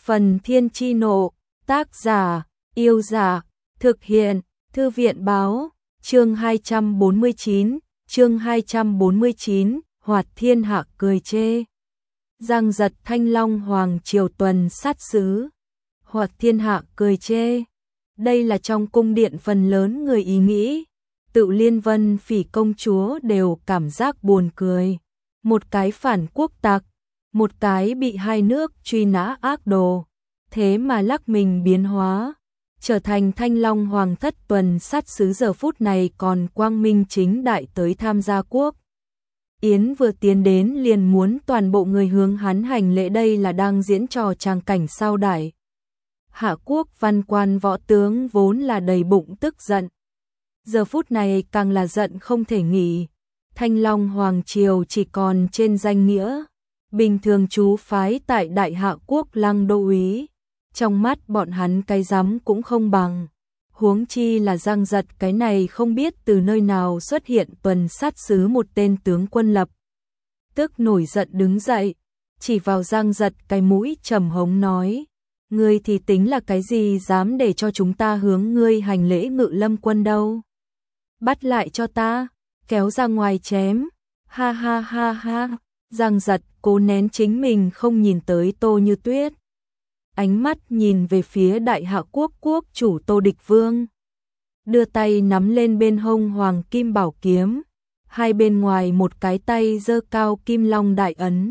Phần Thiên Chi Nộ, tác giả, Yêu Giả, thực hiện, Thư viện Báo, chương 249, Hoạt Thiên Hạ cười chê. Giang giật Thanh Long Hoàng Triều tuần sát sứ. Hoạt Thiên Hạ cười chê. Đây là trong cung điện phần lớn người ý nghĩ. Tự Liên Vân Phỉ công chúa đều cảm giác buồn cười. Một cái phản quốc tặc, một cái bị hai nước truy nã ác đồ. Thế mà lắc mình biến hóa, trở thành Thanh Long Hoàng thất tuần sát sứ, giờ phút này còn quang minh chính đại tới tham gia quốc yến, vừa tiến đến liền muốn toàn bộ người hướng hắn hành lễ. Đây là đang diễn trò tràng cảnh sao đại hạ quốc văn quan võ tướng vốn là đầy bụng tức giận, giờ phút này càng là giận không thể nghỉ. Thanh Long Hoàng triều chỉ còn trên danh nghĩa, bình thường chú phái tại Đại Hạ quốc Lăng Đô úy, trong mắt bọn hắn cái rắm cũng không bằng. Huống chi là Giang Giật cái này không biết từ nơi nào xuất hiện tuần sát sứ, một tên tướng quân lập tức nổi giận đứng dậy, chỉ vào Giang Giật cái mũi trầm hống nói: ngươi thì tính là cái gì, dám để cho chúng ta hướng ngươi hành lễ Ngự Lâm quân đâu? Bắt lại cho ta, kéo ra ngoài chém. Ha ha ha ha. Giang Giật cố nén chính mình không nhìn tới Tô Như Tuyết, ánh mắt nhìn về phía Đại Hạ quốc quốc chủ Tô Địch Vương, đưa tay nắm lên bên hông hoàng kim bảo kiếm, hai bên ngoài một cái tay giơ cao kim long đại ấn.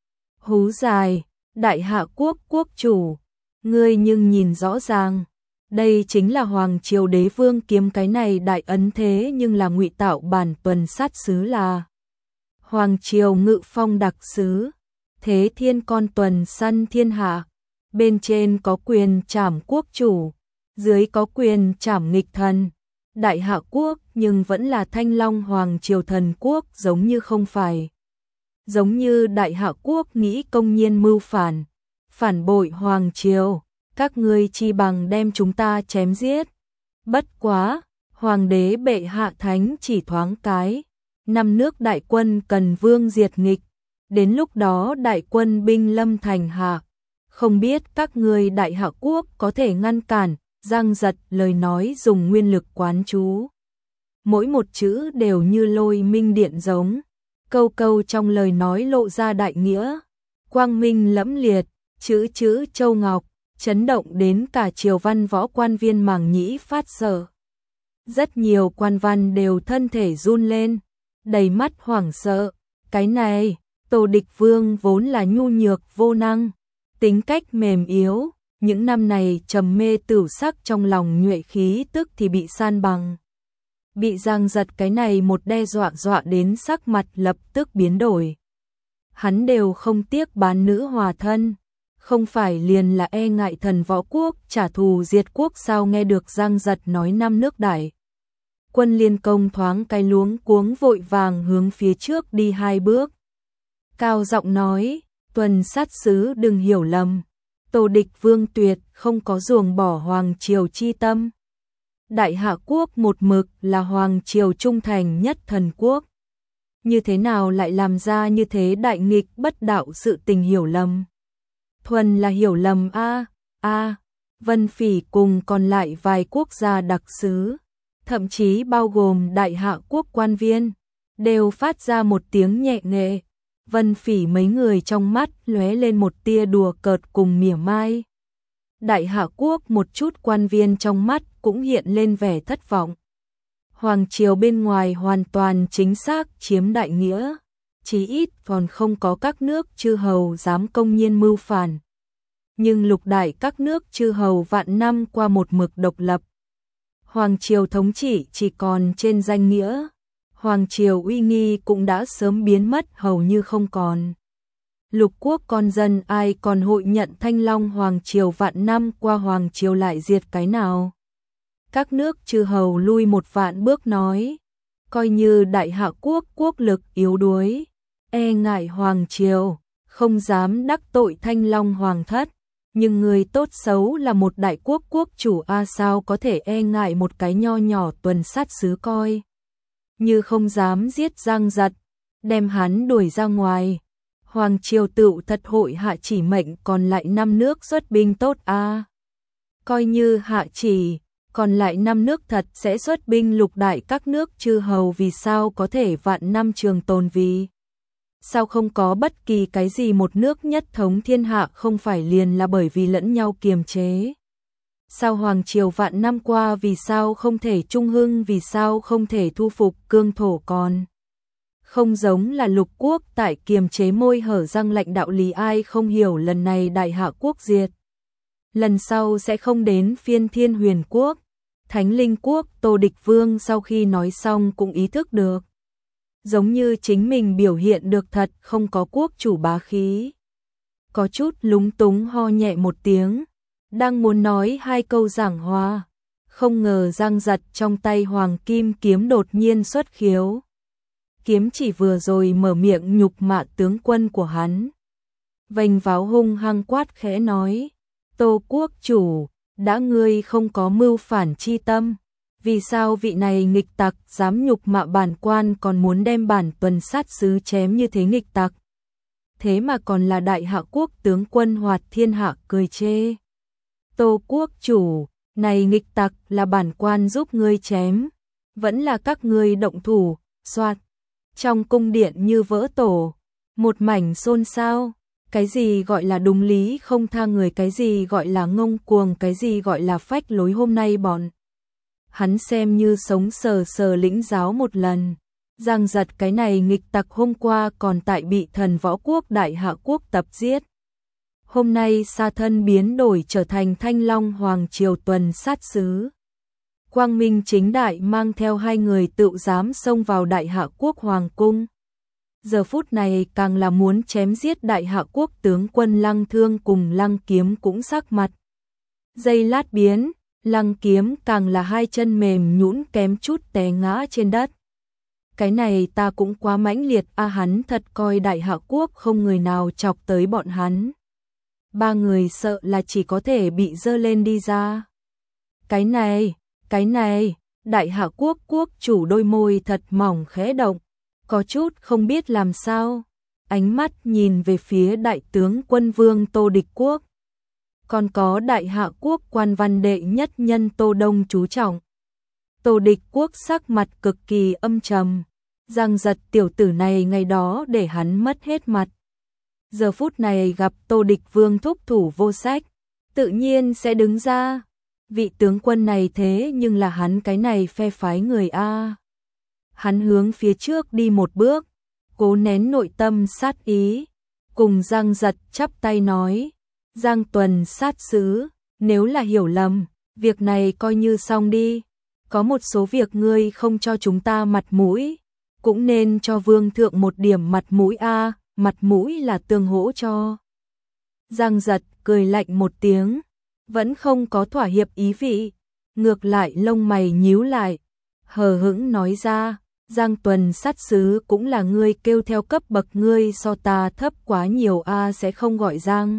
Hú dài: Đại Hạ quốc quốc chủ, ngươi nhưng nhìn rõ ràng, đây chính là Hoàng triều đế vương kiếm, cái này đại ấn thế nhưng là ngụy tạo bản tuần sát sứ, là Hoàng triều ngự phong đặc sứ, thế thiên con tuần săn thiên hạ, bên trên có quyền trảm quốc chủ, dưới có quyền trảm nghịch thần. Đại Hạ quốc nhưng vẫn là Thanh Long Hoàng triều thần quốc, giống như không phải. Giống như Đại Hạ quốc nghĩ công nhiên mưu phản, phản bội Hoàng triều, các ngươi chi bằng đem chúng ta chém giết. Bất quá, Hoàng đế bệ hạ thánh chỉ thoáng cái, 5 nước đại quân cần vương diệt nghịch, đến lúc đó đại quân binh lâm thành hạ, không biết các ngươi Đại Hạ quốc có thể ngăn cản. Giang Giật lời nói dùng nguyên lực quán chú, mỗi một chữ đều như lôi minh điện giống, câu câu trong lời nói lộ ra đại nghĩa, quang minh lẫm liệt, chữ chữ châu ngọc, chấn động đến cả triều văn võ quan viên màng nhĩ phát sợ. Rất nhiều quan văn đều thân thể run lên, đầy mắt hoảng sợ. Cái này, Tô Địch Vương vốn là nhu nhược vô năng, tính cách mềm yếu, những năm này trầm mê tửu sắc, trong lòng nhuệ khí tức thì bị san bằng. Bị Giang Giật cái này một đe dọa đến sắc mặt lập tức biến đổi. Hắn đều không tiếc bán nữ hòa thân, không phải liền là e ngại thần võ quốc trả thù diệt quốc sao? Nghe được Giang Giật nói 5 nước đại quân liên công, thoáng cái luống cuống vội vàng hướng phía trước đi 2 bước. Cao giọng nói: tuần sát sứ đừng hiểu lầm, Tô Địch Vương tuyệt không có ruồng bỏ Hoàng triều chi tâm. Đại Hạ quốc một mực là Hoàng triều trung thành nhất thần quốc, như thế nào lại làm ra như thế đại nghịch bất đạo sự tình? Hiểu lầm, thuần là hiểu lầm a. Vân Phỉ cùng còn lại vài quốc gia đặc sứ, thậm chí bao gồm Đại Hạ quốc quan viên, đều phát ra một tiếng nhẹ nệ. Vân Phỉ mấy người trong mắt lóe lên một tia đùa cợt cùng mỉa mai. Đại Hạ quốc một chút quan viên trong mắt cũng hiện lên vẻ thất vọng. Hoàng triều bên ngoài hoàn toàn chính xác chiếm đại nghĩa, chí ít còn không có các nước chư hầu dám công nhiên mưu phản. Nhưng lục đại các nước chư hầu vạn năm qua một mực độc lập, Hoàng triều thống trị chỉ còn trên danh nghĩa, Hoàng triều uy nghi cũng đã sớm biến mất hầu như không còn. Lục quốc con dân ai còn hội nhận Thanh Long Hoàng triều vạn năm qua Hoàng triều lại diệt cái nào? Các nước chư hầu lui một vạn bước nói, coi như Đại Hạ quốc quốc lực yếu đuối, e ngại Hoàng triều, không dám đắc tội Thanh Long Hoàng thất, nhưng người tốt xấu là một đại quốc quốc chủ sao có thể e ngại một cái nho nhỏ tuần sát sứ? Coi như không dám giết Giang Giật, đem hắn đuổi ra ngoài. Hoàng triều tựu thật hội hạ chỉ mệnh còn lại 5 nước xuất binh tốt a. Coi như hạ chỉ, còn lại 5 nước thật sẽ xuất binh lục đại các nước chư hầu, vì sao có thể vạn năm trường tồn, vì sao không có bất kỳ cái gì một nước nhất thống thiên hạ, không phải liền là bởi vì lẫn nhau kiềm chế. Sao hoàng triều vạn năm qua vì sao không thể trung hưng, vì sao không thể thu phục cương thổ, còn không giống là lục quốc tại kiềm chế môi hở răng lạnh, đạo lý ai không hiểu, lần này đại hạ quốc diệt, lần sau sẽ không đến phiên Thiên Huyền quốc. Thánh Linh quốc Tô Địch Vương sau khi nói xong cũng ý thức được, giống như chính mình biểu hiện được thật không có quốc chủ bá khí. Có chút lúng túng ho nhẹ một tiếng, đang muốn nói 2 câu giảng hòa, không ngờ Giang Giật trong tay hoàng kim kiếm đột nhiên xuất khiếu. Kiếm chỉ vừa rồi mở miệng nhục mạ tướng quân của hắn. Vành váo hung hăng quát khẽ nói: Tô quốc chủ, đã ngươi không có mưu phản chi tâm, vì sao vị này nghịch tặc dám nhục mạ bản quan, còn muốn đem bản tuần sát sứ chém như thế nghịch tặc? Thế mà còn là đại hạ quốc tướng quân Hoạt Thiên Hạ cười chê. Tô quốc chủ, này nghịch tặc là bản quan giúp ngươi chém, vẫn là các ngươi động thủ? Soạt, trong cung điện như vỡ tổ, một mảnh xôn xao. Cái gì gọi là đúng lý không tha người, cái gì gọi là ngông cuồng, cái gì gọi là phách lối, hôm nay bọn hắn xem như sống sờ sờ lĩnh giáo một lần. Giang Giật cái này nghịch tặc hôm qua còn tại bị thần võ quốc đại hạ quốc tập giết, hôm nay sa thân biến đổi trở thành Thanh Long hoàng triều tuần sát sứ, quang minh chính đại mang theo 2 người tự dám xông vào đại hạ quốc hoàng cung. Giờ phút này càng là muốn chém giết đại hạ quốc tướng quân Lăng Thương cùng Lăng Kiếm cũng sắc mặt giây lát biến, Lăng Kiếm càng là 2 chân mềm nhũn kém chút té ngã trên đất. Cái này ta cũng quá mãnh liệt a, hắn thật coi đại hạ quốc không người nào chọc tới bọn hắn. 3 người sợ là chỉ có thể bị dơ lên đi ra. Cái này, đại hạ quốc quốc chủ đôi môi thật mỏng khẽ động, có chút không biết làm sao, ánh mắt nhìn về phía đại tướng quân vương Tô Địch quốc, còn có đại hạ quốc quan văn đệ nhất nhân Tô Đông chú trọng. Tô Địch quốc sắc mặt cực kỳ âm trầm, Giang Giật tiểu tử này ngày đó để hắn mất hết mặt, giờ phút này gặp Tô Địch vương thúc thủ vô sách, tự nhiên sẽ đứng ra. Vị tướng quân này thế nhưng là hắn cái này phe phái người a. Hắn hướng phía trước đi một bước, cố nén nội tâm sát ý, cùng Giang Giật chắp tay nói: Giang tuần sát sứ, nếu là hiểu lầm, việc này coi như xong đi. Có một số việc ngươi không cho chúng ta mặt mũi, cũng nên cho vương thượng một điểm mặt mũi a, mặt mũi là tương hỗ cho. Giang Giật cười lạnh một tiếng, vẫn không có thỏa hiệp ý vị, ngược lại lông mày nhíu lại, hờ hững nói ra: Giang tuần sát sứ cũng là ngươi kêu theo cấp bậc, ngươi so ta thấp quá nhiều a, sẽ không gọi Giang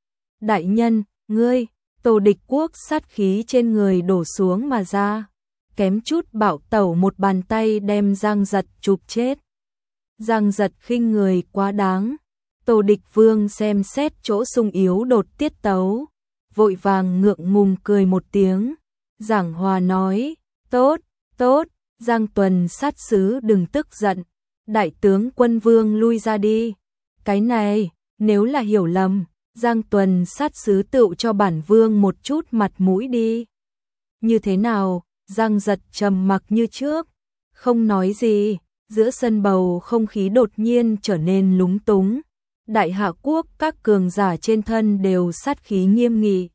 đại nhân, ngươi. Tô Địch quốc sát khí trên người đổ xuống mà ra, kém chút bạo tẩu một bàn tay đem Giang Giật chụp chết. Giang Giật khinh người quá đáng. Tô Địch vương xem xét chỗ sung yếu đột tiết tấu, vội vàng ngượng ngùng cười một tiếng, giảng hòa nói: tốt, tốt, Giang tuần sát sứ đừng tức giận, đại tướng quân vương lui ra đi. Cái này, nếu là hiểu lầm, Giang tuần sát sứ tựu cho bản vương một chút mặt mũi đi. Như thế nào? Giang Giật trầm mặc như trước, không nói gì. Giữa sân bầu không khí đột nhiên trở nên lúng túng. Đại hạ quốc các cường giả trên thân đều sát khí nghiêm nghị,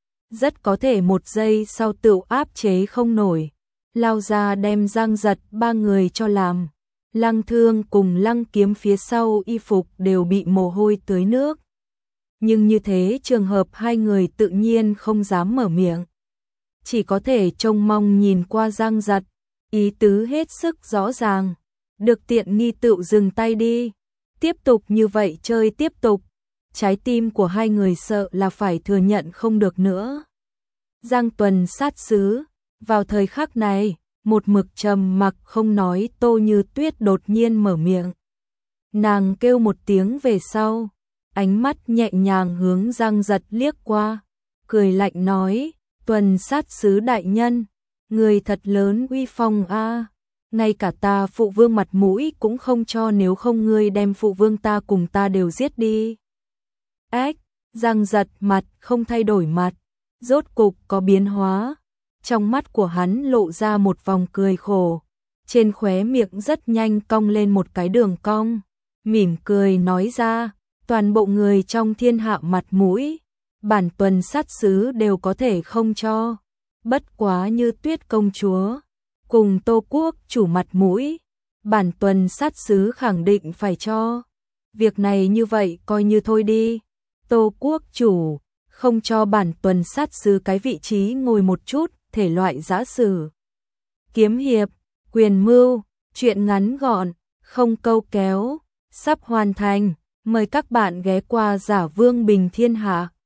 rất có thể một giây sau tựu áp chế không nổi, lao ra đem Giang Giật 3 người cho làm. Lăng Thương cùng Lăng Kiếm phía sau y phục đều bị mồ hôi tưới nước. Nhưng như thế trường hợp 2 người tự nhiên không dám mở miệng, chỉ có thể trông mong nhìn qua Giang Giật, ý tứ hết sức rõ ràng: được tiện nghi tựu dừng tay đi, tiếp tục như vậy chơi tiếp tục. Trái tim của 2 người sợ là phải thừa nhận không được nữa. Giang tuần sát sứ, vào thời khắc này, một mực trầm mặc không nói Tô Như Tuyết đột nhiên mở miệng. Nàng kêu một tiếng về sau, ánh mắt nhẹ nhàng hướng Giang Giật liếc qua, cười lạnh nói, Tuần sát sứ đại nhân, người thật lớn uy phong a, ngay cả ta phụ vương mặt mũi cũng không cho, nếu không ngươi đem phụ vương ta cùng ta đều giết đi. Ách, Giang Giật mặt không thay đổi mặt, rốt cục có biến hóa, trong mắt của hắn lộ ra một vòng cười khổ, trên khóe miệng rất nhanh cong lên một cái đường cong, mỉm cười nói ra, toàn bộ người trong thiên hạ mặt mũi, bản Tuần sát sứ đều có thể không cho, bất quá như Tuyết công chúa cùng Tô quốc chủ mặt mũi, bản Tuần sát sứ khẳng định phải cho. Việc này như vậy coi như thôi đi. Tô quốc chủ không cho bản Tuần sát sứ cái vị trí ngồi một chút, thể loại giã sử, kiếm hiệp, quyền mưu, truyện ngắn gọn, không câu kéo, sắp hoàn thành. Mời các bạn ghé qua Giả Vương Bình Thiên Hạ.